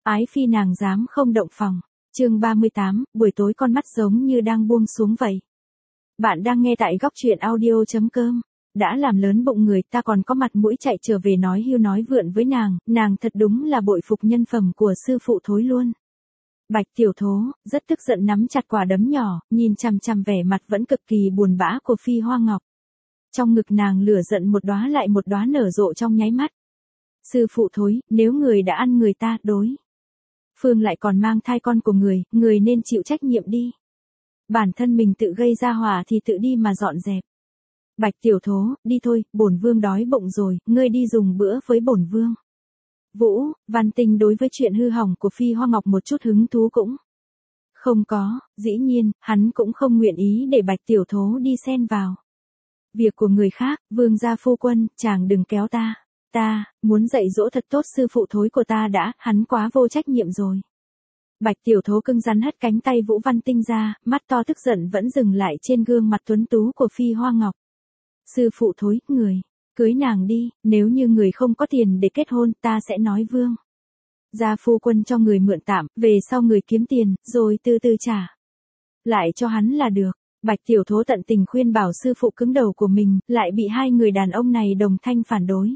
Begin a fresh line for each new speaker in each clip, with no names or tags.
Ái phi nàng dám không động phòng. Chương 38, buổi tối con mắt giống như đang buông xuống vậy. Bạn đang nghe tại góc truyện audio.com. Đã làm lớn bụng người ta còn có mặt mũi chạy trở về nói hưu nói vượn với nàng thật đúng là bội phục nhân phẩm của sư phụ thối luôn. Bạch Tiểu Thố, rất tức giận nắm chặt quả đấm nhỏ, nhìn chằm chằm vẻ mặt vẫn cực kỳ buồn bã của Phi Hoa Ngọc. Trong ngực nàng lửa giận một đóa lại một đóa nở rộ trong nháy mắt. Sư phụ thối, nếu người đã ăn người ta, đối phương lại còn mang thai con của người nên chịu trách nhiệm đi. Bản thân mình tự gây ra họa thì tự đi mà dọn dẹp. Bạch Tiểu Thố, đi thôi, bổn vương đói bụng rồi, ngươi đi dùng bữa với bổn vương. Vũ Văn Tinh đối với chuyện hư hỏng của Phi Hoa Ngọc một chút hứng thú cũng không có, dĩ nhiên, hắn cũng không nguyện ý để Bạch Tiểu Thố đi xen vào việc của người khác. Vương gia phu quân, chàng đừng kéo ta. Ta muốn dạy dỗ thật tốt sư phụ thối của ta đã, hắn quá vô trách nhiệm rồi. Bạch Tiểu Thố cứng rắn hất cánh tay Vũ Văn Tinh ra, mắt to tức giận vẫn dừng lại trên gương mặt tuấn tú của Phi Hoa Ngọc. Sư phụ thối, người cưới nàng đi, nếu như người không có tiền để kết hôn, ta sẽ nói vương gia phu quân cho người mượn tạm, về sau người kiếm tiền, rồi từ từ trả lại cho hắn là được. Bạch Tiểu Thố tận tình khuyên bảo sư phụ cứng đầu của mình, lại bị hai người đàn ông này đồng thanh phản đối.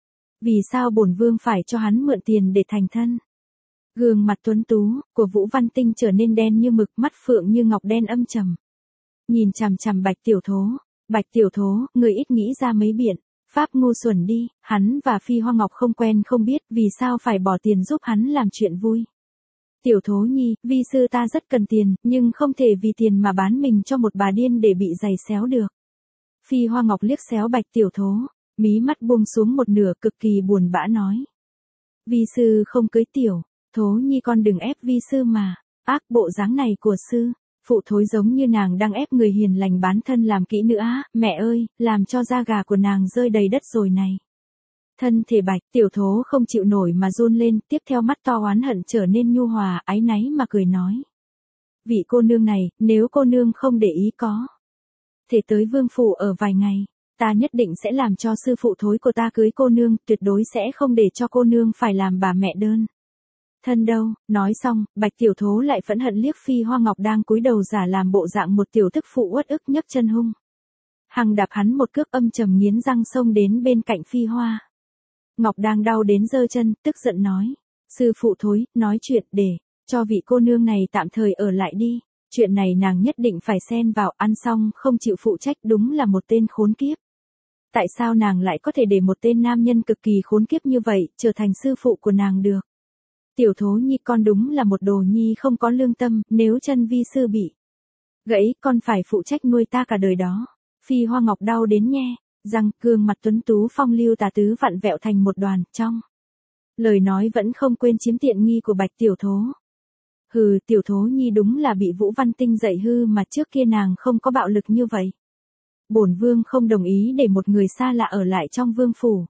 Vì sao bổn vương phải cho hắn mượn tiền để thành thân? Gương mặt tuấn tú của Vũ Văn Tinh trở nên đen như mực, mắt phượng như ngọc đen âm trầm. Nhìn chằm chằm Bạch Tiểu Thố. Bạch Tiểu Thố, người ít nghĩ ra mấy biện pháp ngu xuẩn đi, hắn và Phi Hoa Ngọc không quen không biết, vì sao phải bỏ tiền giúp hắn làm chuyện vui. Tiểu Thố nhi, vi sư ta rất cần tiền, nhưng không thể vì tiền mà bán mình cho một bà điên để bị giày xéo được. Phi Hoa Ngọc liếc xéo Bạch Tiểu Thố, mí mắt buông xuống một nửa, cực kỳ buồn bã nói. Vi sư không cưới Tiểu Thố nhi, con đừng ép vi sư mà. Ác, bộ dáng này của sư phụ thối giống như nàng đang ép người hiền lành bán thân làm kỹ nữa á, mẹ ơi, làm cho da gà của nàng rơi đầy đất rồi này. Thân thể Bạch Tiểu Thố không chịu nổi mà run lên, tiếp theo mắt to oán hận trở nên nhu hòa, áy náy mà cười nói. Vị cô nương này, nếu cô nương không để ý có thể tới vương phủ ở vài ngày, ta nhất định sẽ làm cho sư phụ thối của ta cưới cô nương, tuyệt đối sẽ không để cho cô nương phải làm bà mẹ đơn thân đâu. Nói xong, Bạch Tiểu Thố lại phẫn hận liếc Phi Hoa Ngọc đang cúi đầu giả làm bộ dạng một tiểu tức phụ uất ức, nhấc chân hung hăng đạp hắn một cước, âm trầm nghiến răng xông đến bên cạnh Phi Hoa Ngọc đang đau đến giơ chân, tức giận nói. Sư phụ thối, nói chuyện để cho vị cô nương này tạm thời ở lại đi. Chuyện này nàng nhất định phải xen vào, ăn xong không chịu phụ trách, đúng là một tên khốn kiếp. Tại sao nàng lại có thể để một tên nam nhân cực kỳ khốn kiếp như vậy trở thành sư phụ của nàng được? Tiểu Thố nhi, con đúng là một đồ nhi không có lương tâm, nếu chân vi sư bị gãy, con phải phụ trách nuôi ta cả đời đó. Phi Hoa Ngọc đau đến nhe răng, gương mặt tuấn tú phong lưu tà tứ vặn vẹo thành một đoàn, trong lời nói vẫn không quên chiếm tiện nghi của Bạch Tiểu Thố. Hừ, Tiểu Thố nhi đúng là bị Vũ Văn Tinh dạy hư mà, trước kia nàng không có bạo lực như vậy. Bổn vương không đồng ý để một người xa lạ ở lại trong vương phủ.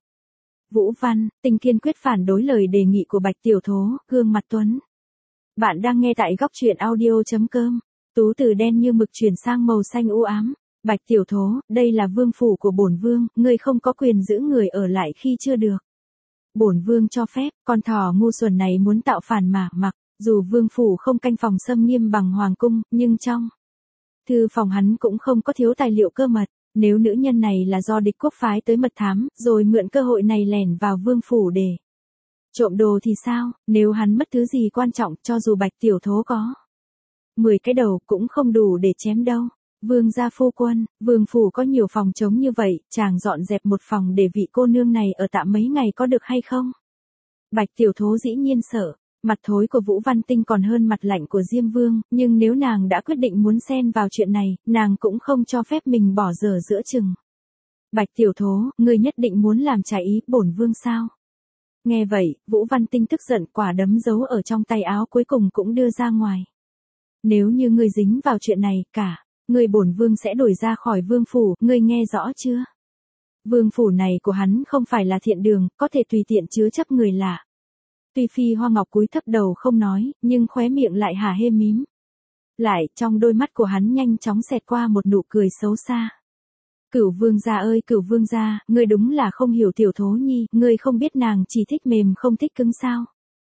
Vũ Văn Tinh kiên quyết phản đối lời đề nghị của Bạch Tiểu Thố, gương mặt tuấn. Bạn đang nghe tại góc truyện audio.com. Tú từ đen như mực chuyển sang màu xanh u ám. Bạch Tiểu Thố, đây là vương phủ của bổn vương, ngươi không có quyền giữ người ở lại khi chưa được bổn vương cho phép. Con thỏ ngu xuẩn này muốn tạo phản mà, mặc dù vương phủ không canh phòng xâm nghiêm bằng hoàng cung, nhưng trong thư phòng hắn cũng không có thiếu tài liệu cơ mật. Nếu nữ nhân này là do địch quốc phái tới mật thám, rồi mượn cơ hội này lẻn vào vương phủ để trộm đồ thì sao? Nếu hắn mất thứ gì quan trọng, cho dù Bạch Tiểu Thố có 10 cái đầu cũng không đủ để chém đâu. Vương gia phu quân, vương phủ có nhiều phòng trống như vậy, chàng dọn dẹp một phòng để vị cô nương này ở tạm mấy ngày có được hay không? Bạch Tiểu Thố dĩ nhiên sợ. Mặt thối của Vũ Văn Tinh còn hơn mặt lạnh của Diêm Vương, nhưng nếu nàng đã quyết định muốn xen vào chuyện này, nàng cũng không cho phép mình bỏ dở giữa chừng. Bạch Tiểu Thố, ngươi nhất định muốn làm trái ý bổn vương sao? Nghe vậy, Vũ Văn Tinh tức giận, quả đấm giấu ở trong tay áo cuối cùng cũng đưa ra ngoài. Nếu như ngươi dính vào chuyện này, cả ngươi bổn vương sẽ đuổi ra khỏi vương phủ, ngươi nghe rõ chưa? Vương phủ này của hắn không phải là thiện đường, có thể tùy tiện chứa chấp người lạ. Tuy Phi Hoa Ngọc cúi thấp đầu không nói, nhưng khóe miệng lại hả hê mím lại, trong đôi mắt của hắn nhanh chóng xẹt qua một nụ cười xấu xa. Cửu vương gia ơi, Cửu vương gia, ngươi đúng là không hiểu Tiểu Thố nhi, ngươi không biết nàng chỉ thích mềm không thích cứng sao?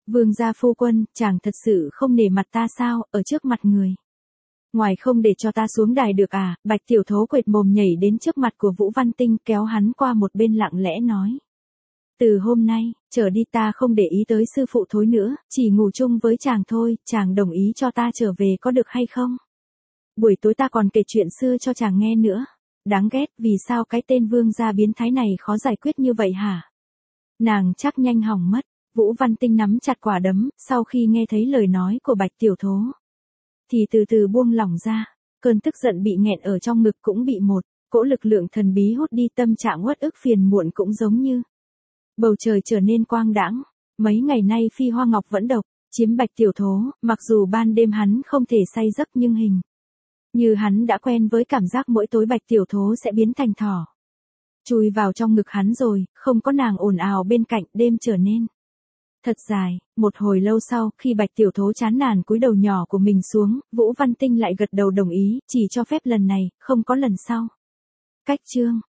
Vương gia phu quân, chàng thật sự không nể mặt ta sao, ở trước mặt người. Ngoài không để cho ta xuống đài được à, Bạch Tiểu Thố quệt mồm nhảy đến trước mặt của Vũ Văn Tinh kéo hắn qua một bên lặng lẽ nói. Từ hôm nay, trở đi ta không để ý tới sư phụ Thối nữa, chỉ ngủ chung với chàng thôi, chàng đồng ý cho ta trở về có được hay không? Buổi tối ta còn kể chuyện xưa cho chàng nghe nữa. Đáng ghét, vì sao cái tên vương gia biến thái này khó giải quyết như vậy hả? Nàng chắc nhanh hỏng mất. Vũ Văn Tinh nắm chặt quả đấm, sau khi nghe thấy lời nói của Bạch Tiểu Thố. Thì từ từ buông lỏng ra, cơn tức giận bị nghẹn ở trong ngực cũng bị một cỗ lực lượng thần bí hút đi, tâm trạng uất ức phiền muộn cũng giống như. Bầu trời trở nên quang đãng, mấy ngày nay Phi Hoa Ngọc vẫn độc, chiếm Bạch Tiểu Thố, mặc dù ban đêm hắn không thể say giấc nhưng hình như hắn đã quen với cảm giác mỗi tối Bạch Tiểu Thố sẽ biến thành thỏ. Chui vào trong ngực hắn rồi, không có nàng ồn ào bên cạnh, đêm trở nên thật dài. Một hồi lâu sau, khi Bạch Tiểu Thố chán nản cúi đầu nhỏ của mình xuống, Vũ Văn Tinh lại gật đầu đồng ý, chỉ cho phép lần này, không có lần sau. Cách chương